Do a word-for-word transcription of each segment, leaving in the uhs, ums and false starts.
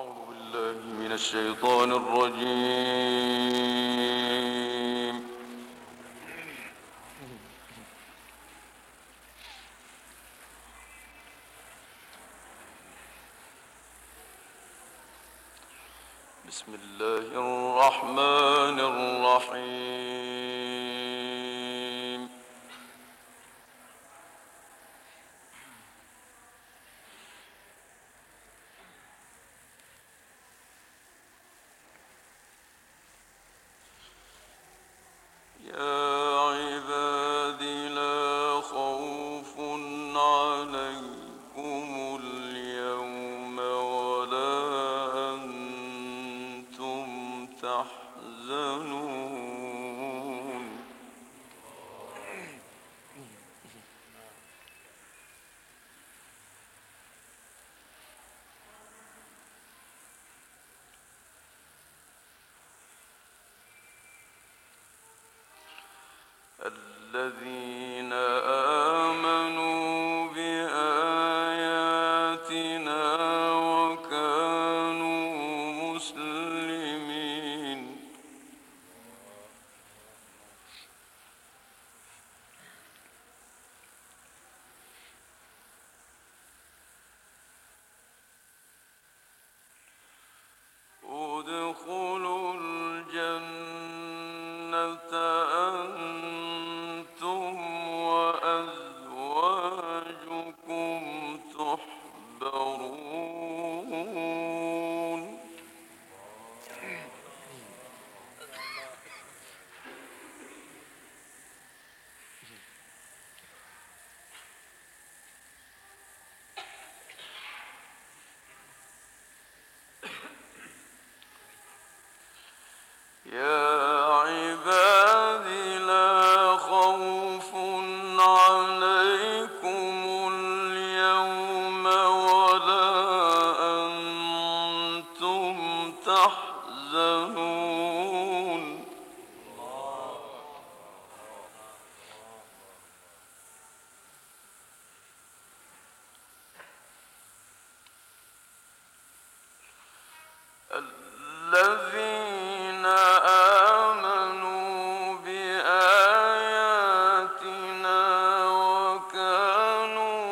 أعوذ بالله من الشيطان الرجيم. بسم الله الرحمن الرحيم. يا عباد لا خوف عليكم اليوم ولا أنتم تحزنون. الذين آمنوا بآياتنا وكانوا مسلمين. ادخلوا الجنة أنتم وأزواجكم تحبرون. يا عباد لا خوف عليكم اليوم ولا أنتم تحزنون. الذين آمنوا بآياتنا وكانوا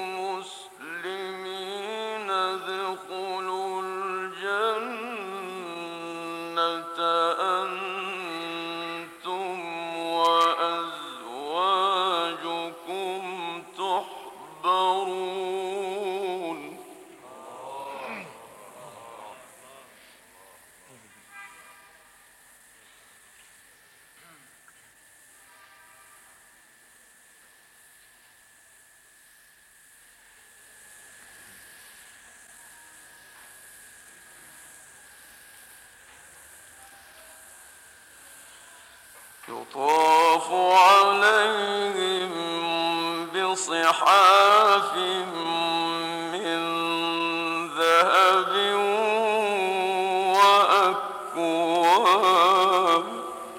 مسلمين ادخلوا الجنة أنتم وأزواجكم تحبرون. يطاف عليهم بصحاف من ذهب وأكواب.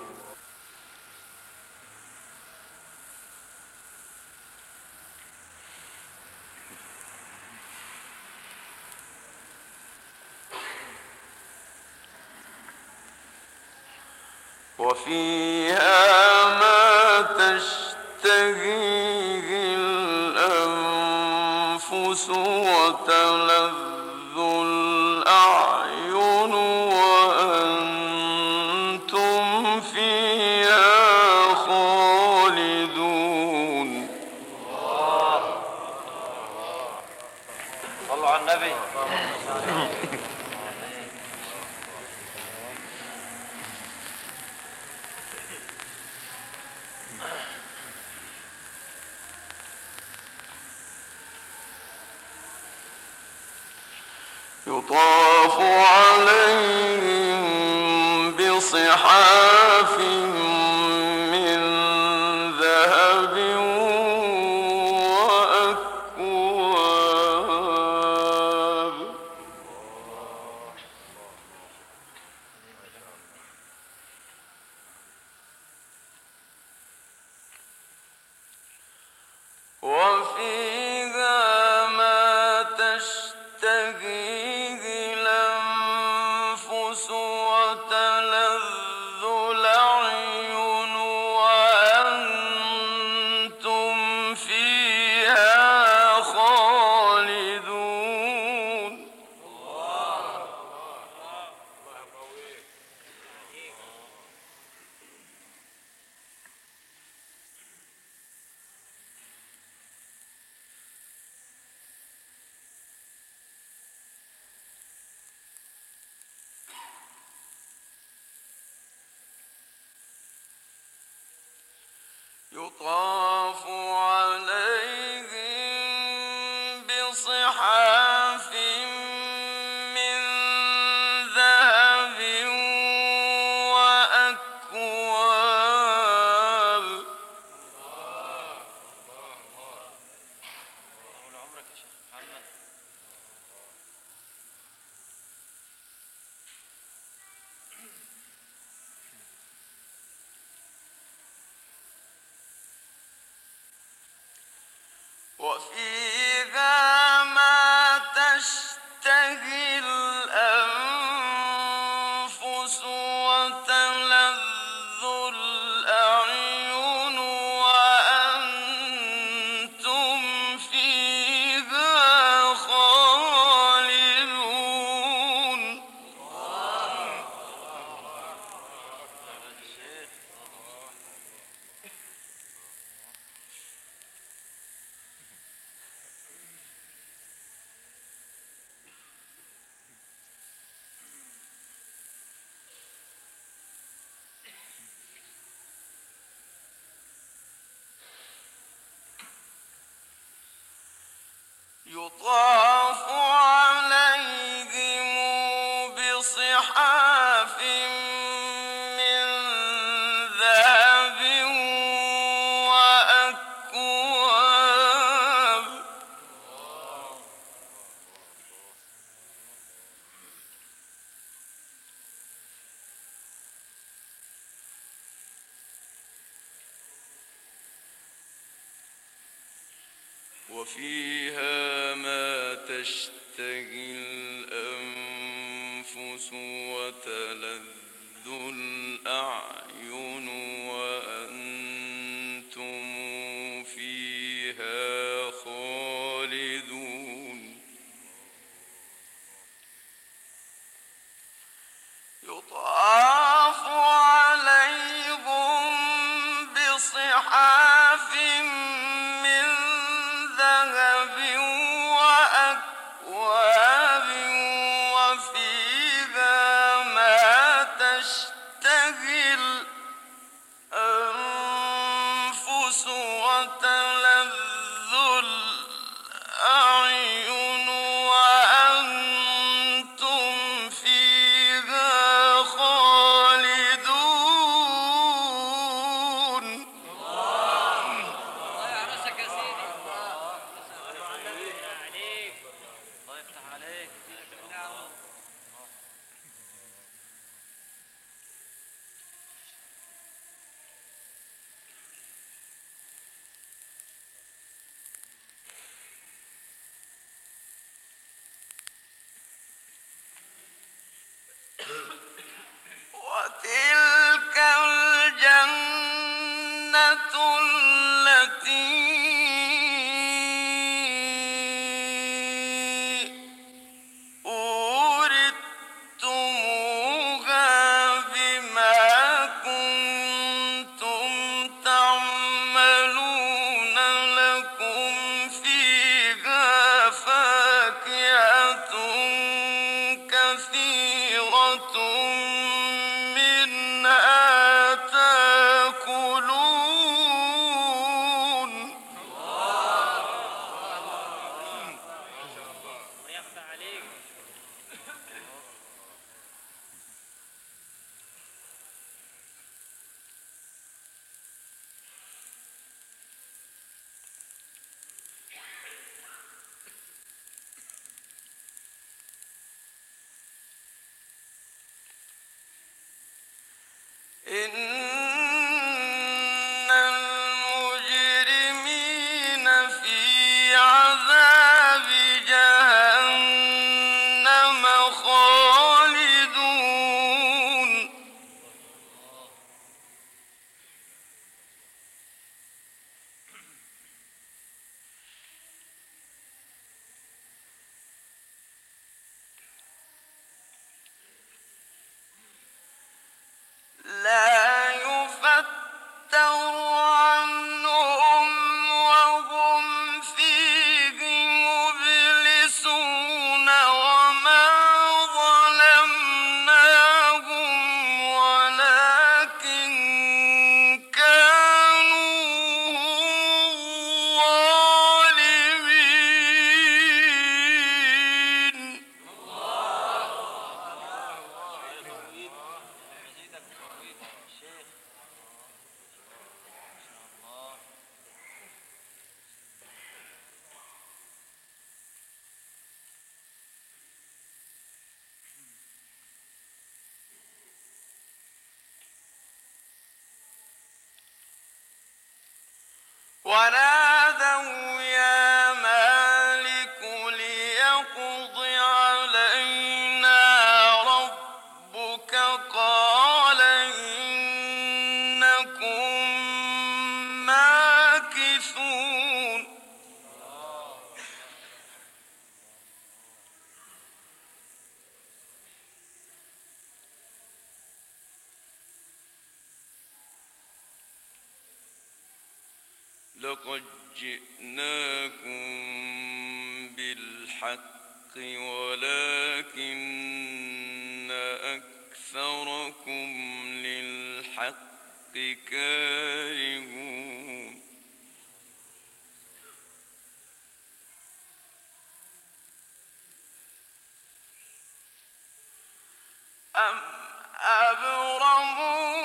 وفيها ما تشتهيه الأنفس وتلذ الأعين وأنتم فيها خالدون. صلوا على النبي. يطاف عليهم بصحاف من ذهب وأكواب. وفيها ما تشتهيه الأنفس وفيها ما تشتهي الأنفس وتلذ الأعين وأنتم فيها خالدون. يطاف عليهم بصحاف من ذهب وأكواب وفيها ما تشتهي الأنفس وتلذ الأعين وأنتم فيها خالدون. يطاف عليهم بصحاف من ذهب وأكواب وفيها ما تشتهي الأنفس وتلذ الأعين وأنتم فيها خالدون. الله يحرسك يا سيدي. الله عليك. الله يفتح عليك. وتلك الجنة التي أورثتموها بما كنتم تعملون لكم فيها فاكهة كثيرة منها تأكلون. الله يفتح عليك. إن المجرمين في عذاب جهنم خالدون. لا يفتر عنهم وهم فيه مبلسون وما ظلمناهم ولكن كانوا ظالمين. ونادوا يا لقد جئناكم بالحق ولكن أكثركم للحق كارهون أم أبرموا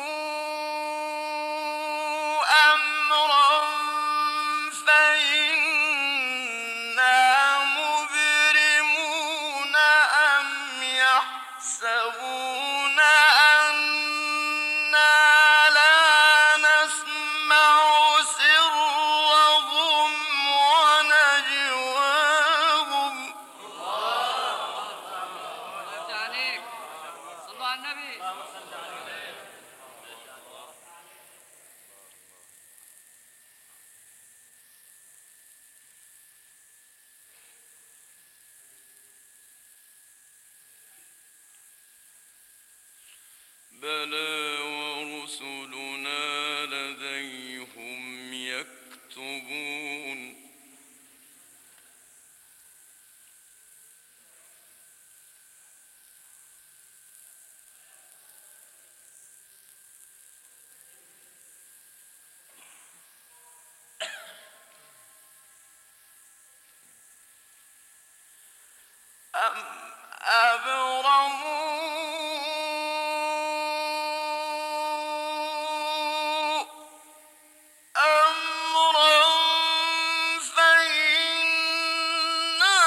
أمرا فإنا مبرمون أم يحسبون أنا لا نسمع سرهم ونجواهم الله عليك. صلوا على النبي. بلى ورسلنا لديهم يكتبون أم أبرموا أمرا فإنا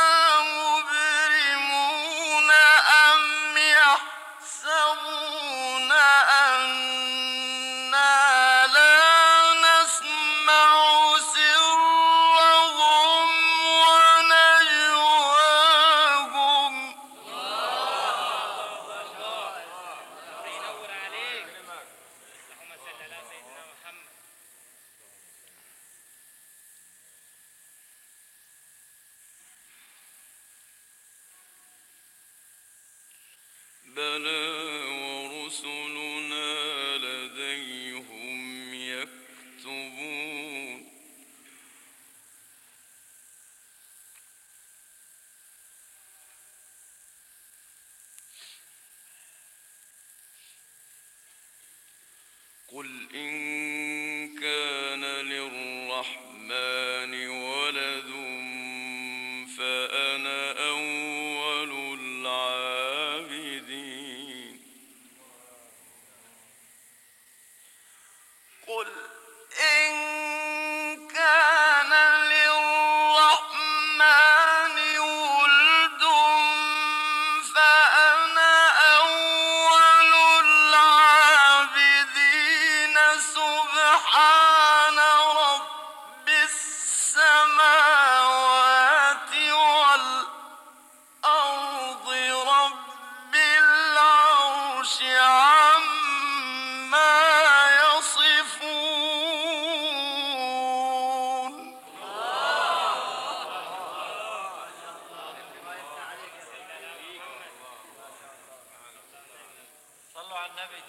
مبرمون أم يحسبون أنا لا نسمع سرهم ونجواهم ينور عليك. اللهم صل على سيدنا محمد. بلى ورسلنا لديهم يكتبون قل إن كان للرحمن ولد فأنا أول العابدين قل إن كان للرحمن ولد فأنا أول العابدين سبحان رب السماوات والأرض رب العرش عما يصفون صلوا على النبي.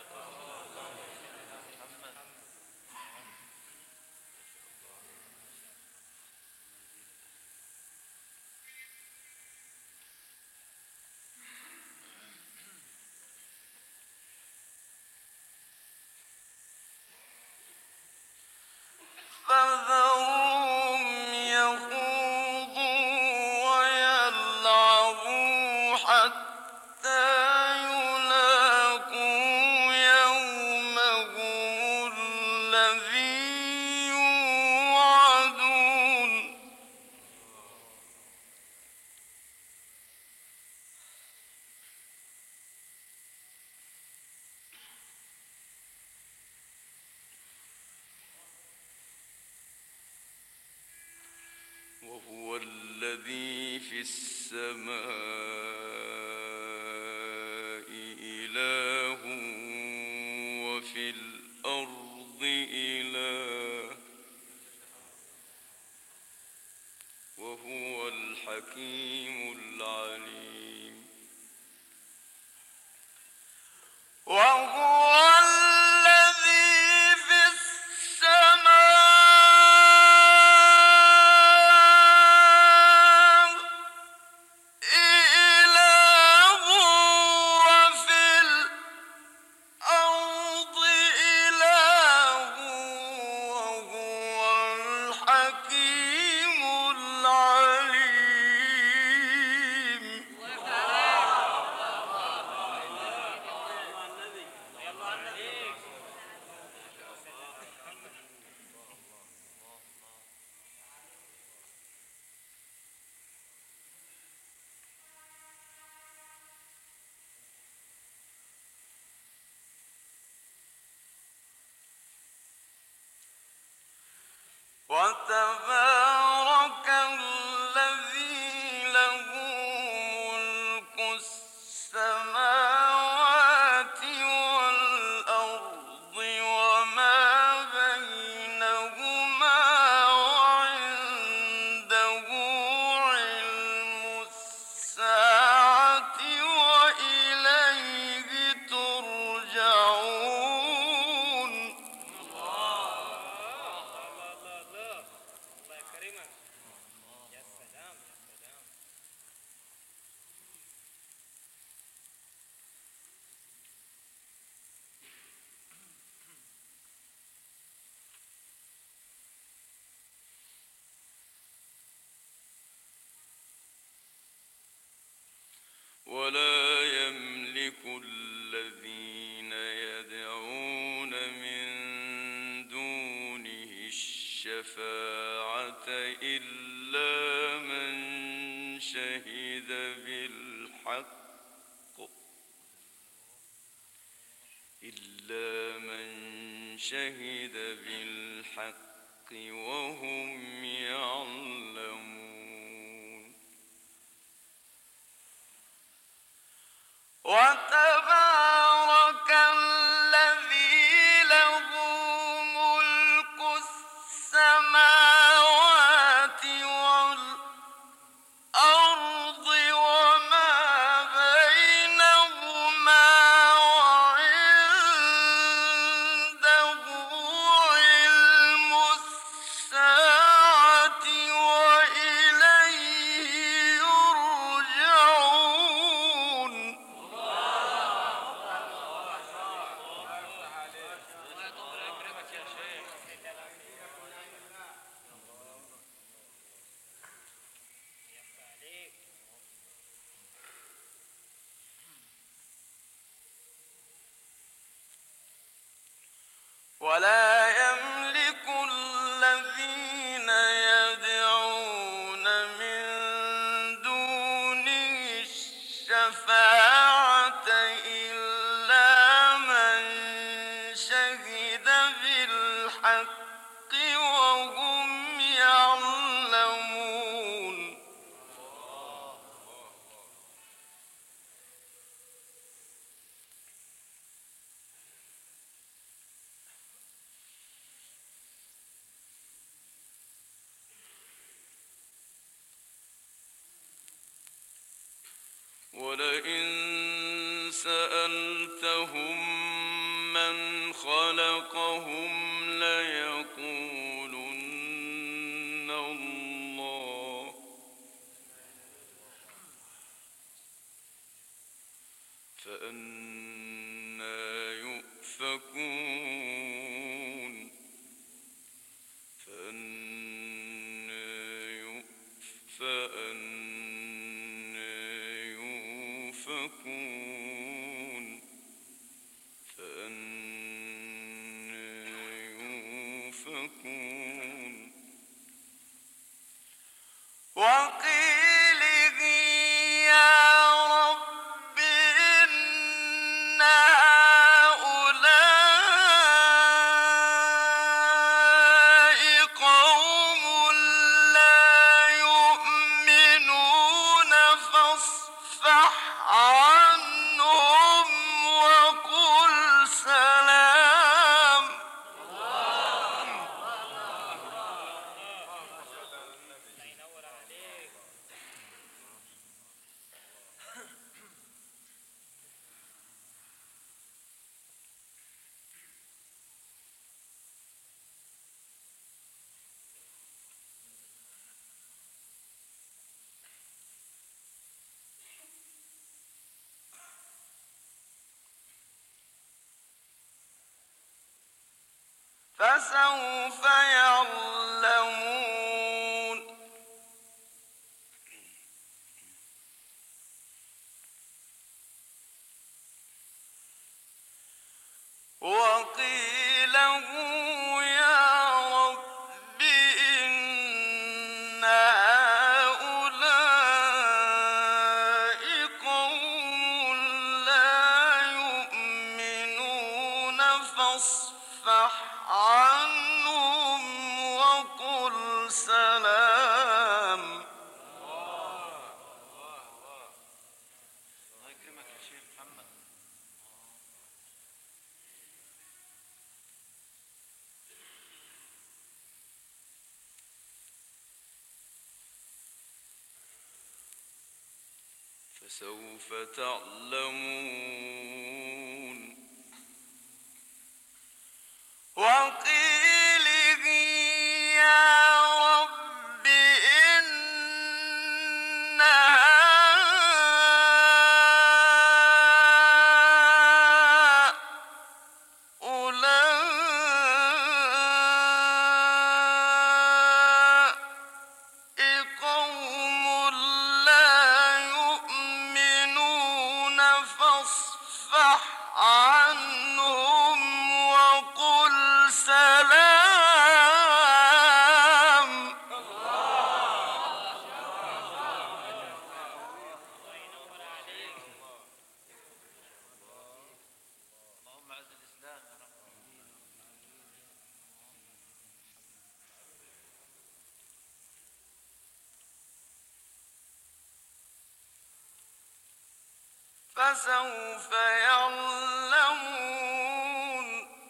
فذرهم يخوضوا ويلعبوا حتى يلاقوا يومهم الذي يوعدون وهو الذي في السماء إله وفي الأرض إله وهو الحكيم العليم وهو الذي في السماء وتبارك الذي له ملك السماوات والأرض وما بينهما وعنده علم الساعة وإليه ترجعون. ولا يملك الذين يدعون من دونه الشفاعة إلا من شهد بالحق إلا من شهد بالحق وهم يعلمون. وتبارك الذي له ملك السماوات والأرض وما بينهما وعنده علم الساعة وإليه يرجعون. ولا يملك الذين يدعون من دونه الشفاعة إلا من شهد بالحق وهم يعلمون. ولئن سألتهم من خلقهم ليقولن الله فأنى يؤفكون فأنى يؤفكون فأنى يؤفكون. وقيله يا رب إن هؤلاء قوم لا يؤمنون فاصفح عنهم وقل سلام. فسوف يعلمون. وقيله يا رب إن هؤلاء قوم لا يؤمنون فاصفح عنهم وقل فسوف تعلمون وقيله يا رب إن هؤلاء قوم لا يؤمنون فاصفح عنهم وقل سلام اللهم اعز الاسلام يا رب. فسوف يعلمون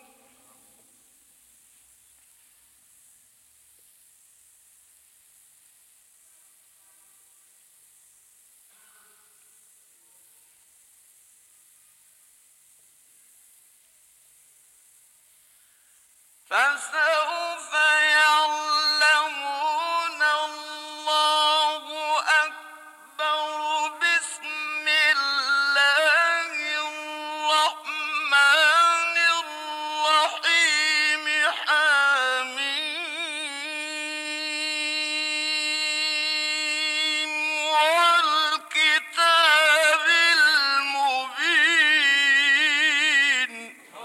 فسوف يعلمون الله أكبر بسم الله الرحمن الرحيم حميم والكتاب المبين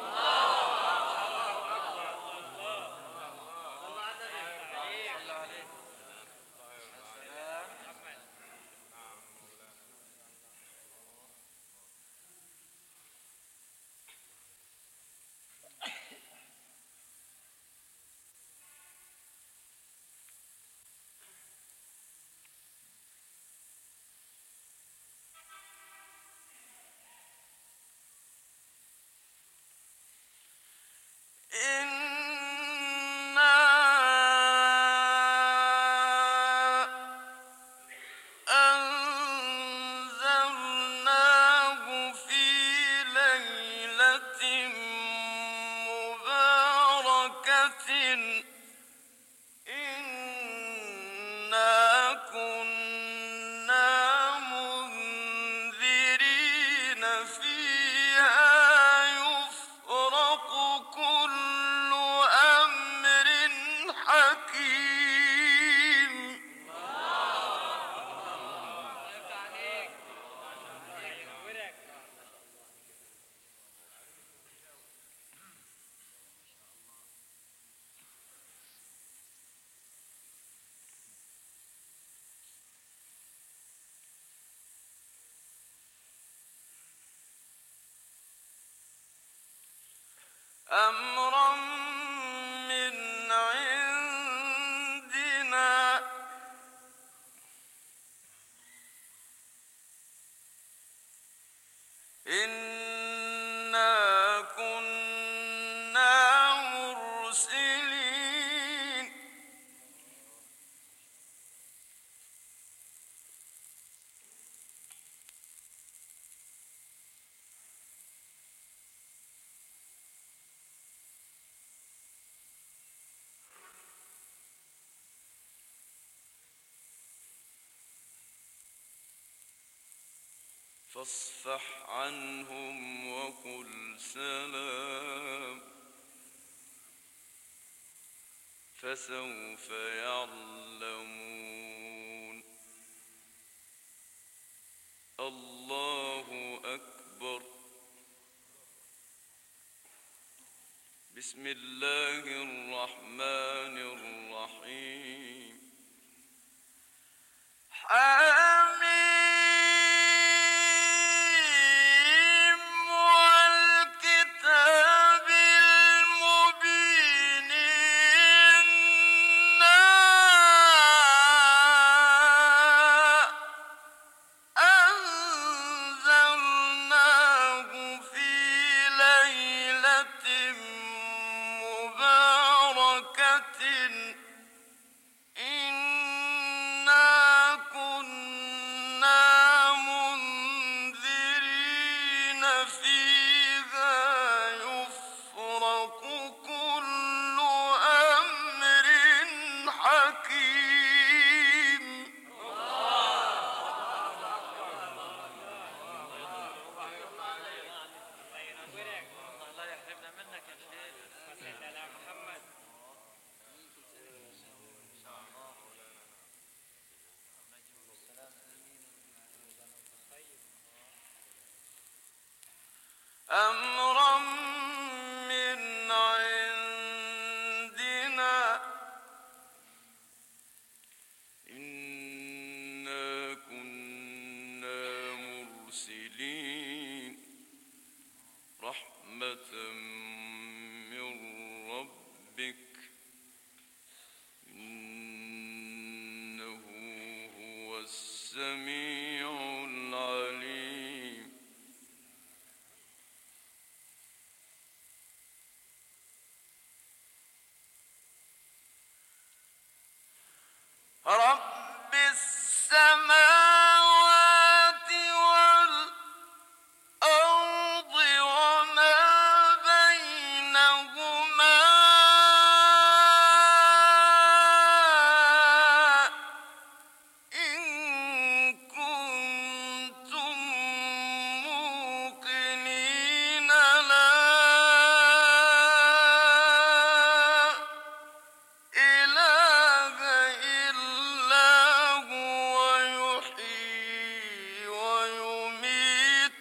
إنا أنزلناه في ليلة مباركة إنا كنا منذرين فيها يفرق كل أمر حكيم أمرا من عندنا إنا كنا مرسلين فاصفح عنهم وقل سلام فسوف يعلمون الله أكبر بسم الله الرحمن الرحيم حميم والكتاب المبين إنا أنزلناه في ليلة مباركة إنا كنا فيها يفرق كل أمر حكيم الله يحرمنا منك يا شيخ. على محمد. أمرا من عندنا إنا كنا مرسلين رحمة من ربك إنه هو السميع العليم رب السماوات والأرض وما بينهما إن كنتم موقنين لا إله إلا هو يحيي ويميت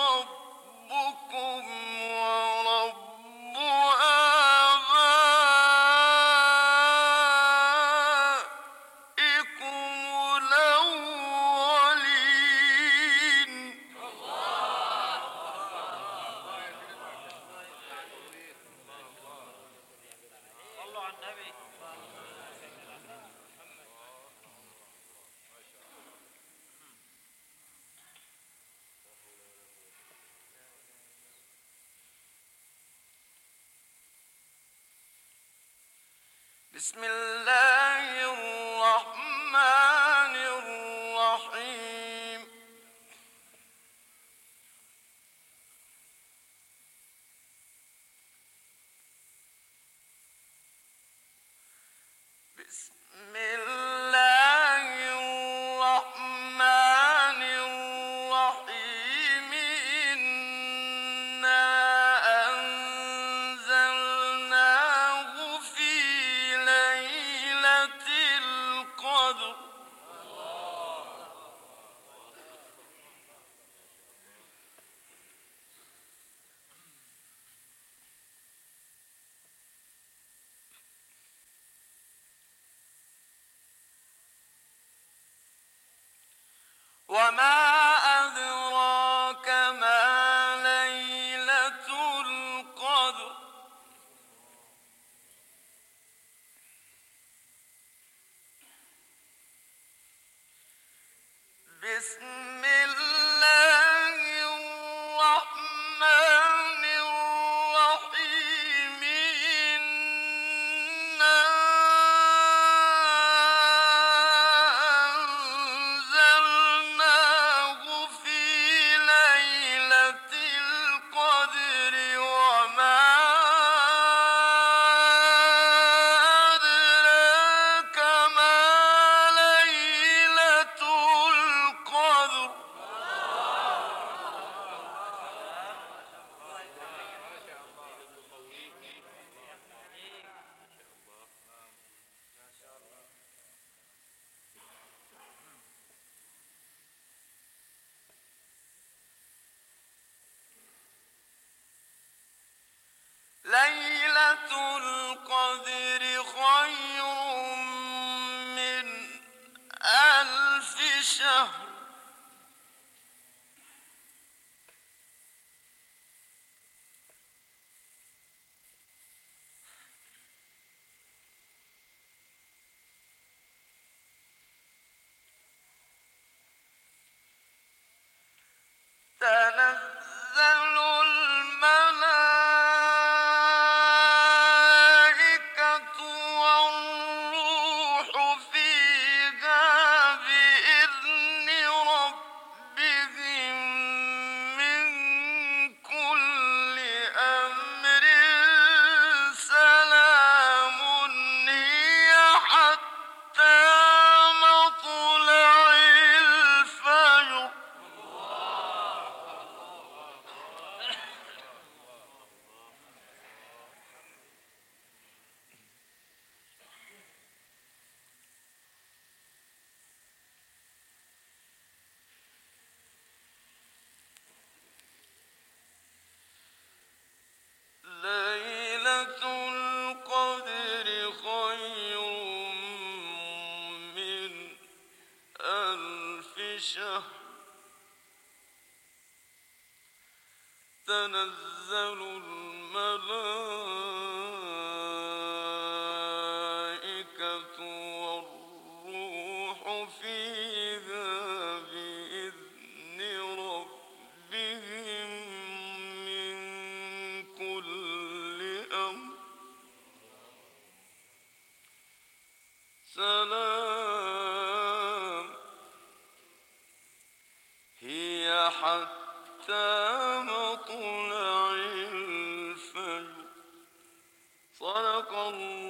ربكم ورب آبائكم الأولين صلوا على النبي. بسم الله الرحمن الرحيم بسم الله الرحمن الرحيم إنا أنزلناه في ليلة القدر وما أدراك ما ليلة القدر بسم الله الرحمن الرحيم إنا أنزلناه في ليلة القدر وما أدراك ما ليلة القدر ليلة القدر خير من ألف شهر تنزل الملائكة والروح فيها بإذن ربهم من تنزل الملائكة والروح فيها بإذن ربهم من كل أمر سلام هي حتى مطلع الفجر صدق الله